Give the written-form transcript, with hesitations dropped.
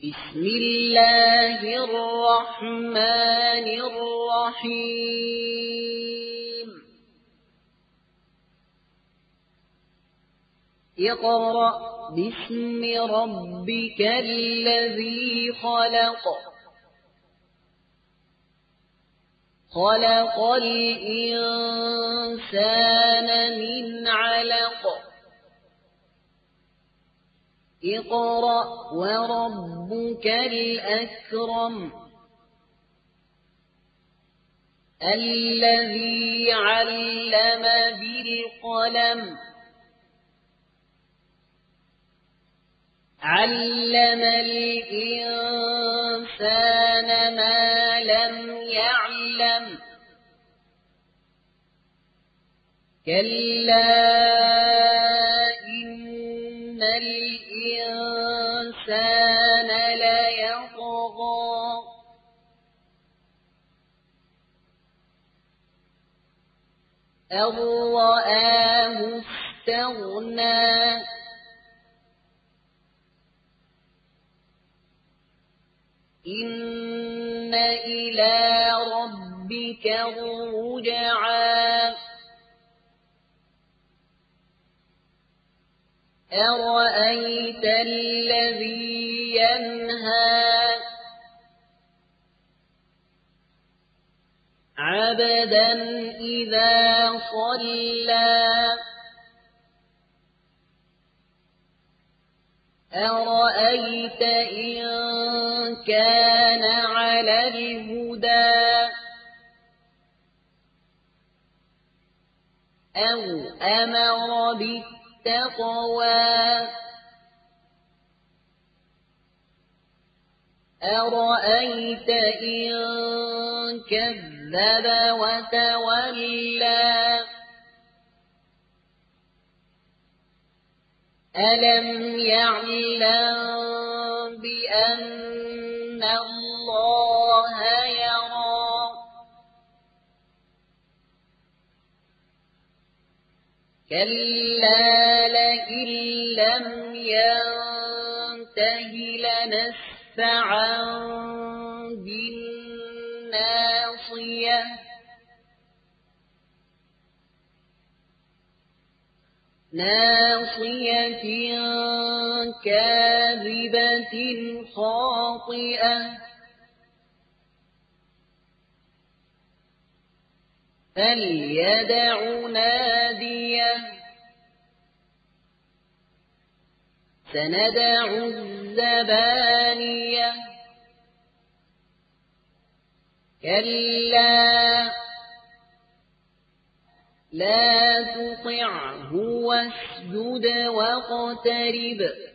بسم الله الرحمن الرحيم اقرأ باسم ربك الذي خلق خلق الإنسان من علق اقرأ وربك الأكرم الذي علم بالقلم علم الإنسان ما لم يعلم كلا إن الإنسان ليطغى أن رآه استغنى إن إلى ربك الرجعى أرأيت الذي ينهى عبدا إذا صلى أرأيت إن كان على الهدى أو أمر بالتقوى أرأيت إن كذب وتولى ألم يعلم بأن الله يرى كلا لئن لم ينته لنسفعا بالناصية ناصية كاذبة خاطئة فليدع ناديه سندع الزبانية كلا لا تطعه واسجد واقترب